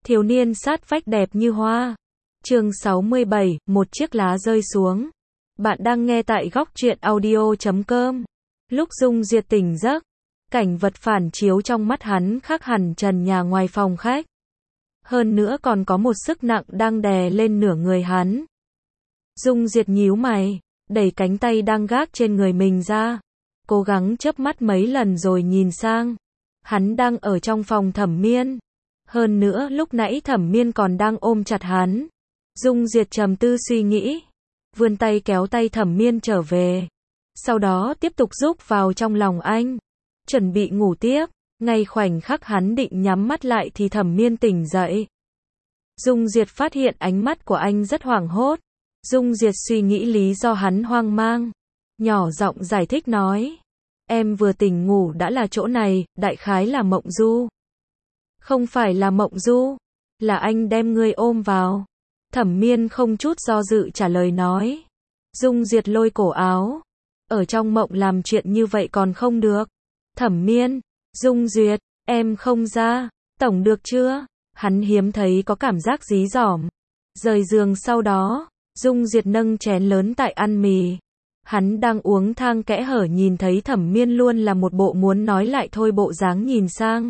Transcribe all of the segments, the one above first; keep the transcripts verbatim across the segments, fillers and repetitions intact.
Thiếu niên sát vách đẹp như hoa. Chương sáu mươi bảy, một chiếc lá rơi xuống. Bạn đang nghe tại góc truyện audio chấm com. Lúc Dung Diệt tỉnh giấc, cảnh vật phản chiếu trong mắt hắn khác hẳn trần nhà ngoài phòng khách. Hơn nữa còn có một sức nặng đang đè lên nửa người hắn. Dung Diệt nhíu mày, đẩy cánh tay đang gác trên người mình ra, cố gắng chớp mắt mấy lần rồi nhìn sang. Hắn đang ở trong phòng Thẩm Miên. Hơn nữa lúc nãy Thẩm Miên còn đang ôm chặt hắn. Dung Diệt trầm tư suy nghĩ, vươn tay kéo tay Thẩm Miên trở về. Sau đó tiếp tục rúc vào trong lòng anh, chuẩn bị ngủ tiếp. Ngay khoảnh khắc hắn định nhắm mắt lại thì Thẩm Miên tỉnh dậy. Dung Diệt phát hiện ánh mắt của anh rất hoảng hốt. Dung Diệt suy nghĩ lý do hắn hoang mang, nhỏ giọng giải thích nói: em vừa tỉnh ngủ đã là chỗ này, đại khái là mộng du. Không phải là mộng du, là anh đem ngươi ôm vào. Thẩm Miên không chút do dự trả lời nói. Dung Diệt lôi cổ áo, ở trong mộng làm chuyện như vậy còn không được. Thẩm Miên, Dung Duyệt, em không ra, tổng được chưa? Hắn hiếm thấy có cảm giác dí dỏm. Rời giường sau đó, Dung Diệt nâng chén lớn tại ăn mì. Hắn đang uống thang kẽ hở nhìn thấy Thẩm Miên luôn là một bộ muốn nói lại thôi bộ dáng nhìn sang.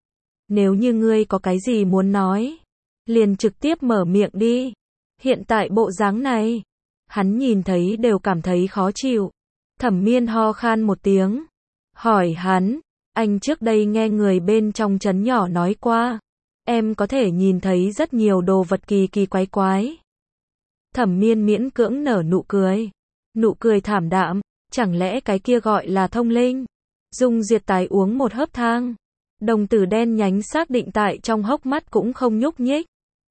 Nếu như ngươi có cái gì muốn nói, liền trực tiếp mở miệng đi. Hiện tại bộ dáng này, hắn nhìn thấy đều cảm thấy khó chịu. Thẩm Miên ho khan một tiếng, hỏi hắn, anh trước đây nghe người bên trong trấn nhỏ nói qua, em có thể nhìn thấy rất nhiều đồ vật kỳ kỳ quái quái. Thẩm Miên miễn cưỡng nở nụ cười, nụ cười thảm đạm, chẳng lẽ cái kia gọi là thông linh? Dung Diệt tái uống một hớp thang, đồng tử đen nhánh xác định tại trong hốc mắt cũng không nhúc nhích.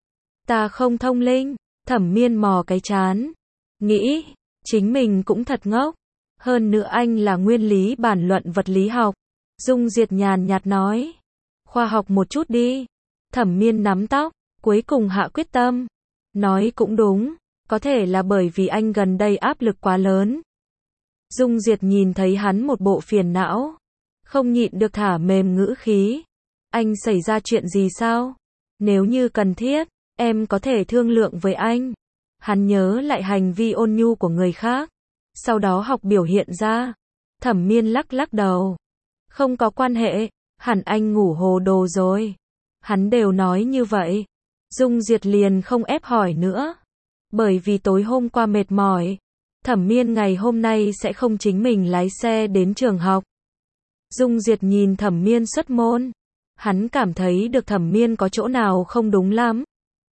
Ta không thông linh. Thẩm Miên mò cái trán, nghĩ, chính mình cũng thật ngốc. Hơn nữa anh là nguyên lý bản luận vật lý học. Dung Diệt nhàn nhạt nói, khoa học một chút đi. Thẩm Miên nắm tóc, cuối cùng hạ quyết tâm, nói cũng đúng, có thể là bởi vì anh gần đây áp lực quá lớn. Dung Diệt nhìn thấy hắn một bộ phiền não, không nhịn được thả mềm ngữ khí. Anh xảy ra chuyện gì sao? Nếu như cần thiết, em có thể thương lượng với anh. Hắn nhớ lại hành vi ôn nhu của người khác, sau đó học biểu hiện ra. Thẩm Miên lắc lắc đầu, không có quan hệ, hẳn anh ngủ hồ đồ rồi. Hắn đều nói như vậy. Dung Diệt liền không ép hỏi nữa, bởi vì tối hôm qua mệt mỏi. Thẩm Miên ngày hôm nay sẽ không chính mình lái xe đến trường học. Dung Diệt nhìn Thẩm Miên xuất môn, hắn cảm thấy được Thẩm Miên có chỗ nào không đúng lắm.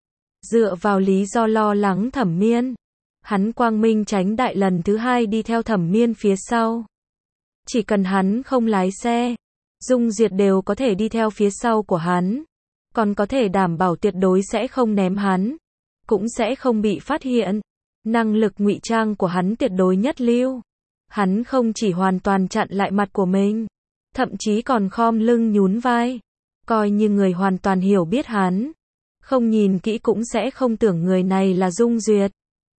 Dựa vào lý do lo lắng Thẩm Miên, hắn quang minh tránh đại lần thứ hai đi theo Thẩm Miên phía sau. Chỉ cần hắn không lái xe, Dung Diệt đều có thể đi theo phía sau của hắn, còn có thể đảm bảo tuyệt đối sẽ không ném hắn, cũng sẽ không bị phát hiện. Năng lực ngụy trang của hắn tuyệt đối nhất lưu. Hắn không chỉ hoàn toàn chặn lại mặt của mình, thậm chí còn khom lưng nhún vai, coi như người hoàn toàn hiểu biết hắn. Không nhìn kỹ cũng sẽ không tưởng người này là Dung Duyệt.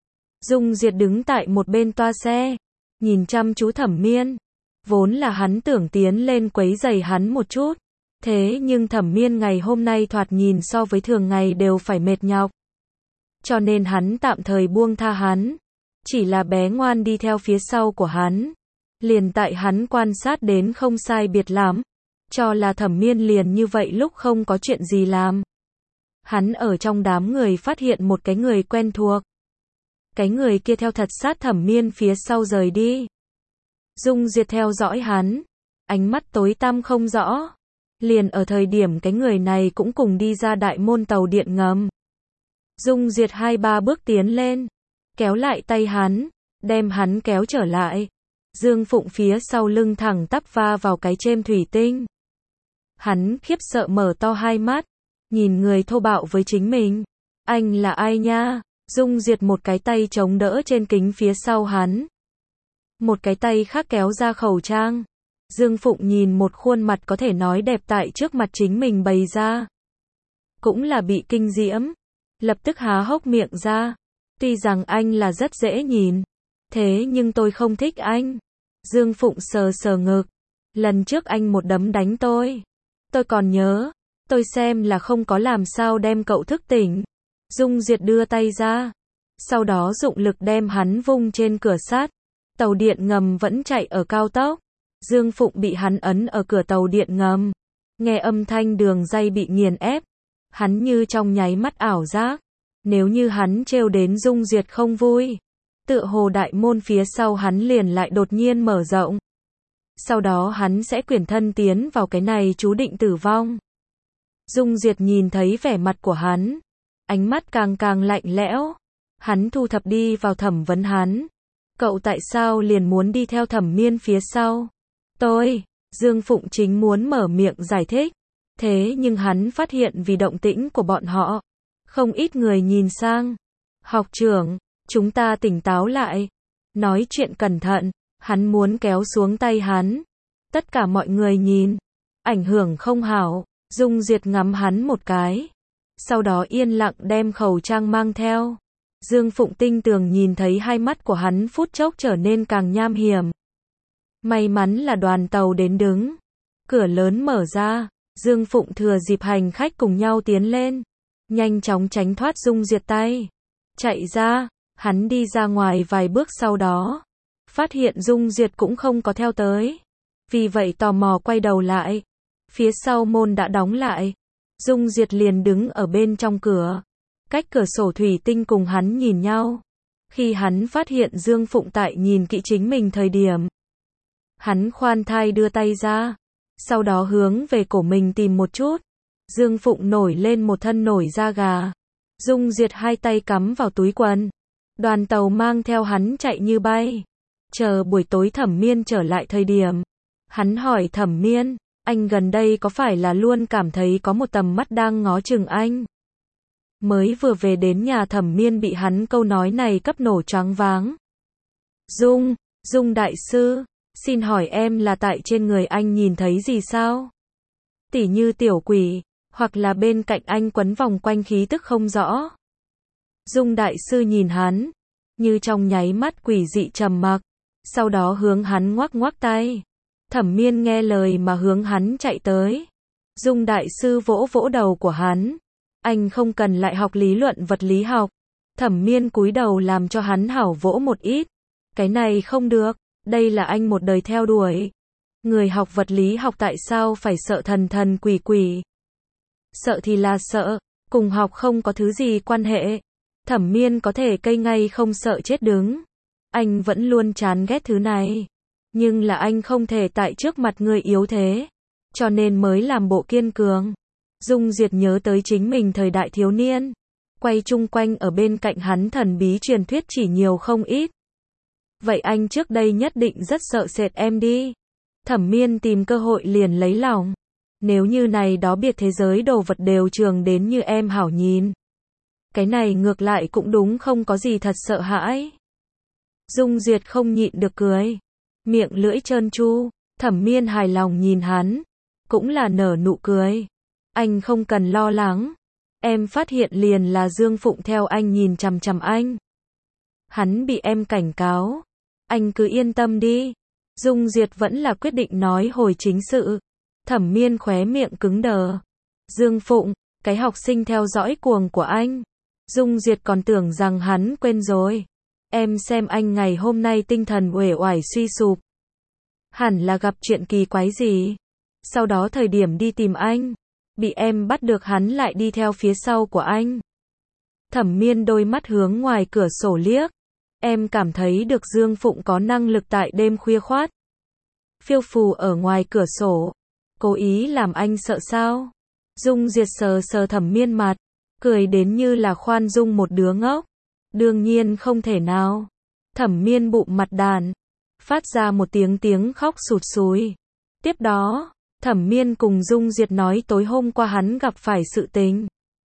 Dung Duyệt đứng tại một bên toa xe, nhìn chăm chú Thẩm Miên. Vốn là hắn tưởng tiến lên quấy rầy hắn một chút, thế nhưng Thẩm Miên ngày hôm nay thoạt nhìn so với thường ngày đều phải mệt nhọc. Cho nên hắn tạm thời buông tha hắn, chỉ là bé ngoan đi theo phía sau của hắn. Liền tại hắn quan sát đến không sai biệt lắm, cho là Thẩm Miên liền như vậy lúc không có chuyện gì làm. Hắn ở trong đám người phát hiện một cái người quen thuộc. Cái người kia theo thật sát Thẩm Miên phía sau rời đi. Dung Diệt theo dõi hắn, ánh mắt tối tăm không rõ. Liền ở thời điểm cái người này cũng cùng đi ra đại môn tàu điện ngầm. Dung Diệt hai ba bước tiến lên, kéo lại tay hắn, đem hắn kéo trở lại. Dương Phụng phía sau lưng thẳng tắp va vào cái chêm thủy tinh. Hắn khiếp sợ mở to hai mắt, nhìn người thô bạo với chính mình. Anh là ai nha? Dung Diệt một cái tay chống đỡ trên kính phía sau hắn, một cái tay khác kéo ra khẩu trang. Dương Phụng nhìn một khuôn mặt có thể nói đẹp tại trước mặt chính mình bày ra, cũng là bị kinh diễm, lập tức há hốc miệng ra. Tuy rằng anh là rất dễ nhìn, thế nhưng tôi không thích anh. Dương Phụng sờ sờ ngực, lần trước anh một đấm đánh tôi, tôi còn nhớ. Tôi xem là không có làm sao đem cậu thức tỉnh. Dung Duyệt đưa tay ra. Sau đó dụng lực đem hắn vung trên cửa sắt. Tàu điện ngầm vẫn chạy ở cao tốc. Dương Phụng bị hắn ấn ở cửa tàu điện ngầm. Nghe âm thanh đường ray bị nghiền ép. Hắn như trong nháy mắt ảo giác. Nếu như hắn trêu đến Dung Duyệt không vui. Tựa hồ đại môn phía sau hắn liền lại đột nhiên mở rộng. Sau đó hắn sẽ quyển thân tiến vào cái này chú định tử vong. Dung Duyệt nhìn thấy vẻ mặt của hắn. Ánh mắt càng càng lạnh lẽo. Hắn thu thập đi vào thẩm vấn hắn. Cậu tại sao liền muốn đi theo Thẩm Miên phía sau? Tôi, Dương Phụng chính muốn mở miệng giải thích. Thế nhưng hắn phát hiện vì động tĩnh của bọn họ. Không ít người nhìn sang. Học trưởng, chúng ta tỉnh táo lại. Nói chuyện cẩn thận. Hắn muốn kéo xuống tay hắn. Tất cả mọi người nhìn. Ảnh hưởng không hảo. Dung Duyệt ngắm hắn một cái. Sau đó yên lặng đem khẩu trang mang theo. Dương Phụng tinh tường nhìn thấy hai mắt của hắn phút chốc trở nên càng nham hiểm. May mắn là đoàn tàu đến đứng. Cửa lớn mở ra. Dương Phụng thừa dịp hành khách cùng nhau tiến lên. Nhanh chóng tránh thoát Dung Duyệt tay. Chạy ra. Hắn đi ra ngoài vài bước sau đó. Phát hiện Dung Duyệt cũng không có theo tới. Vì vậy tò mò quay đầu lại. Phía sau môn đã đóng lại. Dung Duyệt liền đứng ở bên trong cửa. Cách cửa sổ thủy tinh cùng hắn nhìn nhau. Khi hắn phát hiện Dương Phụng tại nhìn kỹ chính mình thời điểm. Hắn khoan thai đưa tay ra. Sau đó hướng về cổ mình tìm một chút. Dương Phụng nổi lên một thân nổi da gà. Dung Duyệt hai tay cắm vào túi quần. Đoàn tàu mang theo hắn chạy như bay. Chờ buổi tối Thẩm Miên trở lại thời điểm. Hắn hỏi Thẩm Miên, anh gần đây có phải là luôn cảm thấy có một tầm mắt đang ngó chừng anh? Mới vừa về đến nhà Thẩm Miên bị hắn câu nói này cấp nổ choáng váng. Dung, Dung đại sư, xin hỏi em là tại trên người anh nhìn thấy gì sao? Tỉ như tiểu quỷ, hoặc là bên cạnh anh quấn vòng quanh khí tức không rõ. Dung đại sư nhìn hắn, như trong nháy mắt quỷ dị trầm mặc, sau đó hướng hắn ngoắc ngoắc tay. Thẩm Miên nghe lời mà hướng hắn chạy tới. Dung đại sư vỗ vỗ đầu của hắn. Anh không cần lại học lý luận vật lý học. Thẩm Miên cúi đầu làm cho hắn hảo vỗ một ít. Cái này không được, đây là anh một đời theo đuổi. Người học vật lý học tại sao phải sợ thần thần quỷ quỷ? Sợ thì là sợ, cùng học không có thứ gì quan hệ. Thẩm Miên có thể cây ngay không sợ chết đứng. Anh vẫn luôn chán ghét thứ này. Nhưng là anh không thể tại trước mặt người yếu thế. Cho nên mới làm bộ kiên cường. Dung Duyệt nhớ tới chính mình thời đại thiếu niên. Quay chung quanh ở bên cạnh hắn thần bí truyền thuyết chỉ nhiều không ít. Vậy anh trước đây nhất định rất sợ sệt em đi. Thẩm Miên tìm cơ hội liền lấy lòng. Nếu như này đó biệt thế giới đồ vật đều trường đến như em hảo nhìn. Cái này ngược lại cũng đúng, không có gì thật sợ hãi. Dung Duyệt không nhịn được cười. Miệng lưỡi trơn tru. Thẩm Miên hài lòng nhìn hắn. Cũng là nở nụ cười. Anh không cần lo lắng. Em phát hiện liền là Dương Phụng theo anh nhìn chằm chằm anh. Hắn bị em cảnh cáo. Anh cứ yên tâm đi. Dung Duyệt vẫn là quyết định nói hồi chính sự. Thẩm Miên khóe miệng cứng đờ. Dương Phụng, cái học sinh theo dõi cuồng của anh. Dung Duyệt còn tưởng rằng hắn quên rồi. Em xem anh ngày hôm nay tinh thần uể oải suy sụp. Hẳn là gặp chuyện kỳ quái gì. Sau đó thời điểm đi tìm anh. Bị em bắt được hắn lại đi theo phía sau của anh. Thẩm Miên đôi mắt hướng ngoài cửa sổ liếc. Em cảm thấy được Dương Phụng có năng lực tại đêm khuya khoát. Phiêu phù ở ngoài cửa sổ. Cố ý làm anh sợ sao? Dung Duyệt sờ sờ Thẩm Miên mặt. Cười đến như là khoan dung một đứa ngốc. Đương nhiên không thể nào. Thẩm Miên bụng mặt đàn. Phát ra một tiếng tiếng khóc sụt sùi. Tiếp đó, Thẩm Miên cùng Dung Duyệt nói tối hôm qua hắn gặp phải sự tình.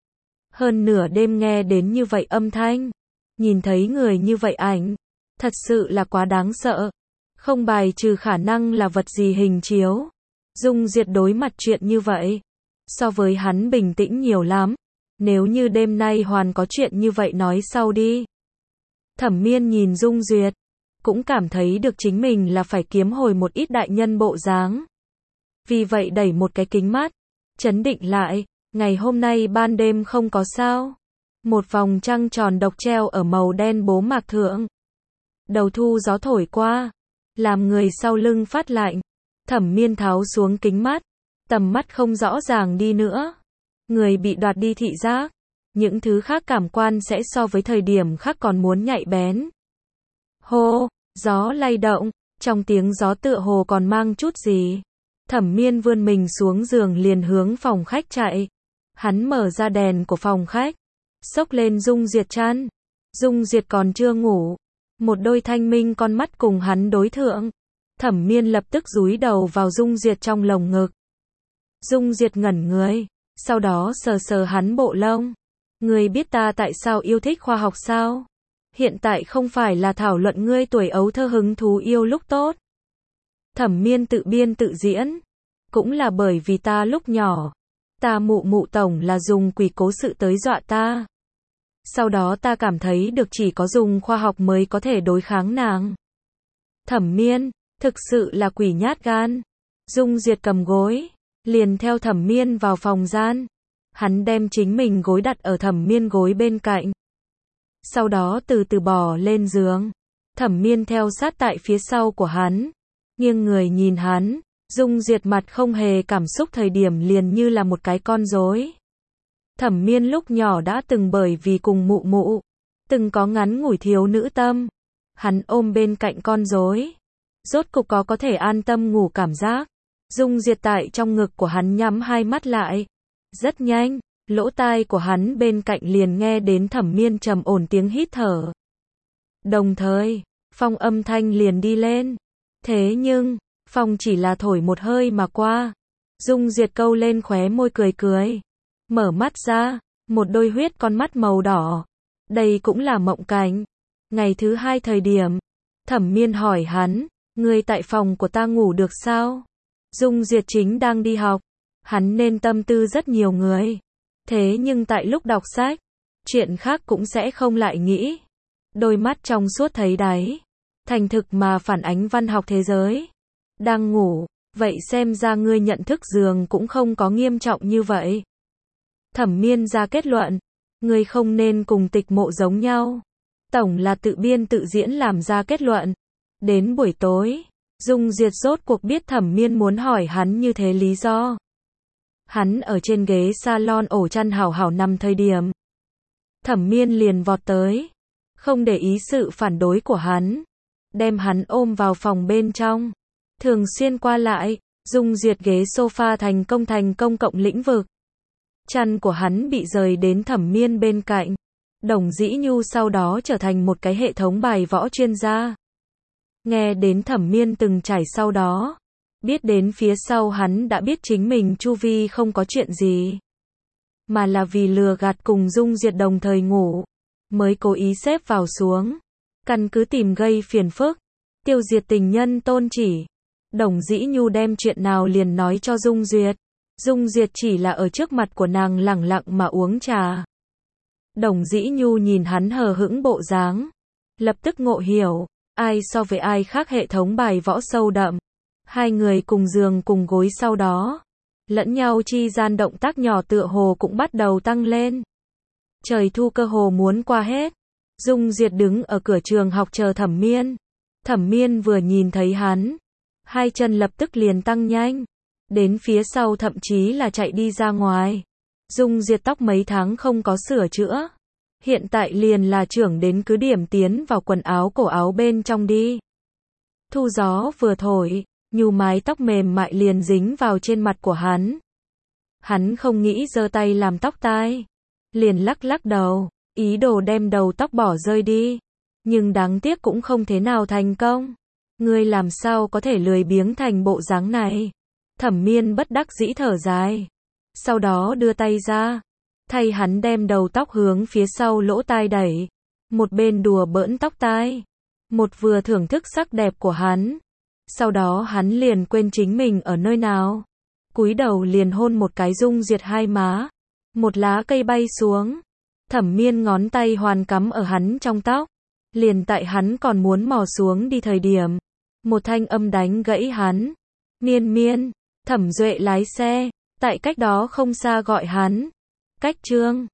Hơn nửa đêm nghe đến như vậy âm thanh. Nhìn thấy người như vậy ảnh. Thật sự là quá đáng sợ. Không bài trừ khả năng là vật gì hình chiếu. Dung Duyệt đối mặt chuyện như vậy. So với hắn bình tĩnh nhiều lắm. Nếu như đêm nay hoàn có chuyện như vậy nói sau đi. Thẩm Miên nhìn Dung Duyệt. Cũng cảm thấy được chính mình là phải kiếm hồi một ít đại nhân bộ dáng. Vì vậy đẩy một cái kính mắt. Chấn định lại. Ngày hôm nay ban đêm không có sao. Một vòng trăng tròn độc treo ở màu đen bố mạc thượng. Đầu thu gió thổi qua, làm người sau lưng phát lạnh. Thẩm Miên tháo xuống kính mắt, tầm mắt không rõ ràng đi nữa. Người bị đoạt đi thị giác, những thứ khác cảm quan sẽ so với thời điểm khác còn muốn nhạy bén. Hô, gió lay động, trong tiếng gió tựa hồ còn mang chút gì. Thẩm Miên vươn mình xuống giường liền hướng phòng khách chạy. Hắn mở ra đèn của phòng khách, xốc lên Dung Diệt chăn. Dung Diệt còn chưa ngủ, một đôi thanh minh con mắt cùng hắn đối thượng. Thẩm Miên lập tức dúi đầu vào Dung Diệt trong lồng ngực. Dung Diệt ngẩn người, sau đó sờ sờ hắn bộ lông. Ngươi biết ta tại sao yêu thích khoa học sao? Hiện tại không phải là thảo luận ngươi tuổi ấu thơ hứng thú yêu lúc tốt. Thẩm Miên tự biên tự diễn. Cũng là bởi vì ta lúc nhỏ, ta mụ mụ tổng là dùng quỷ cố sự tới dọa ta. Sau đó ta cảm thấy được chỉ có dùng khoa học mới có thể đối kháng nàng. Thẩm Miên, thực sự là quỷ nhát gan. Dung Diệt cầm gối, liền theo Thẩm Miên vào phòng gian. Hắn đem chính mình gối đặt ở Thẩm Miên gối bên cạnh. Sau đó từ từ bò lên giường. Thẩm Miên theo sát tại phía sau của hắn, nghiêng người nhìn hắn. Dung Diệt mặt không hề cảm xúc thời điểm liền như là một cái con rối. Thẩm Miên lúc nhỏ đã từng bởi vì cùng mụ mụ, từng có ngắn ngủi thiếu nữ tâm. Hắn ôm bên cạnh con rối, rốt cục có có thể an tâm ngủ cảm giác. Dung Diệt tại trong ngực của hắn nhắm hai mắt lại. Rất nhanh, lỗ tai của hắn bên cạnh liền nghe đến Thẩm Miên trầm ổn tiếng hít thở. Đồng thời, phong âm thanh liền đi lên. Thế nhưng, phong chỉ là thổi một hơi mà qua. Dung Diệt câu lên khóe môi cười cười. Mở mắt ra, một đôi huyết con mắt màu đỏ. Đây cũng là mộng cảnh. Ngày thứ hai thời điểm, Thẩm Miên hỏi hắn, ngươi tại phòng của ta ngủ được sao? Dung Diệt chính đang đi học. Hắn nên tâm tư rất nhiều người. Thế nhưng tại lúc đọc sách, chuyện khác cũng sẽ không lại nghĩ. Đôi mắt trong suốt thấy đáy, thành thực mà phản ánh văn học thế giới. Đang ngủ, vậy xem ra ngươi nhận thức giường cũng không có nghiêm trọng như vậy. Thẩm Miên ra kết luận, ngươi không nên cùng Tịch Mộ giống nhau. Tổng là tự biên tự diễn làm ra kết luận. Đến buổi tối, Dung Diệt rốt cuộc biết Thẩm Miên muốn hỏi hắn như thế lý do. Hắn ở trên ghế salon ổ chăn hảo hảo nằm thời điểm, Thẩm Miên liền vọt tới, không để ý sự phản đối của hắn, đem hắn ôm vào phòng bên trong. Thường xuyên qua lại, Dung Diệt ghế sofa thành công thành công cộng lĩnh vực. Chăn của hắn bị rời đến Thẩm Miên bên cạnh. Đồng Dĩ Nhu sau đó trở thành một cái hệ thống bài võ chuyên gia. Nghe đến Thẩm Miên từng trải sau đó, biết đến phía sau hắn đã biết chính mình chu vi không có chuyện gì, mà là vì lừa gạt cùng Dung Diệt đồng thời ngủ, mới cố ý xếp vào xuống, căn cứ tìm gây phiền phức, tiêu diệt tình nhân tôn chỉ. Đồng Dĩ Nhu đem chuyện nào liền nói cho Dung Diệt. Dung Diệt chỉ là ở trước mặt của nàng lẳng lặng mà uống trà. Đồng Dĩ Nhu nhìn hắn hờ hững bộ dáng, lập tức ngộ hiểu, ai so với ai khác hệ thống bài võ sâu đậm. Hai người cùng giường cùng gối sau đó, lẫn nhau chi gian động tác nhỏ tựa hồ cũng bắt đầu tăng lên. Trời thu cơ hồ muốn qua hết. Dung Diệt đứng ở cửa trường học chờ Thẩm Miên. Thẩm Miên vừa nhìn thấy hắn, hai chân lập tức liền tăng nhanh, đến phía sau thậm chí là chạy đi ra ngoài. Dung Diệt tóc mấy tháng không có sửa chữa, hiện tại liền là trưởng đến cứ điểm tiến vào quần áo cổ áo bên trong đi. Thu gió vừa thổi, nhu mái tóc mềm mại liền dính vào trên mặt của hắn. Hắn không nghĩ giơ tay làm tóc tai, liền lắc lắc đầu, ý đồ đem đầu tóc bỏ rơi đi, nhưng đáng tiếc cũng không thế nào thành công. Ngươi làm sao có thể lười biếng thành bộ dáng này? Thẩm Miên bất đắc dĩ thở dài, sau đó đưa tay ra, thay hắn đem đầu tóc hướng phía sau lỗ tai đẩy, một bên đùa bỡn tóc tai, một vừa thưởng thức sắc đẹp của hắn. Sau đó hắn liền quên chính mình ở nơi nào, cúi đầu liền hôn một cái Dung Diệt hai má. Một lá cây bay xuống, Thẩm Miên ngón tay hoàn cắm ở hắn trong tóc, liền tại hắn còn muốn mò xuống đi thời điểm, một thanh âm đánh gãy hắn. Miên Miên, Thẩm Duệ lái xe, tại cách đó không xa gọi hắn. Cách Trương.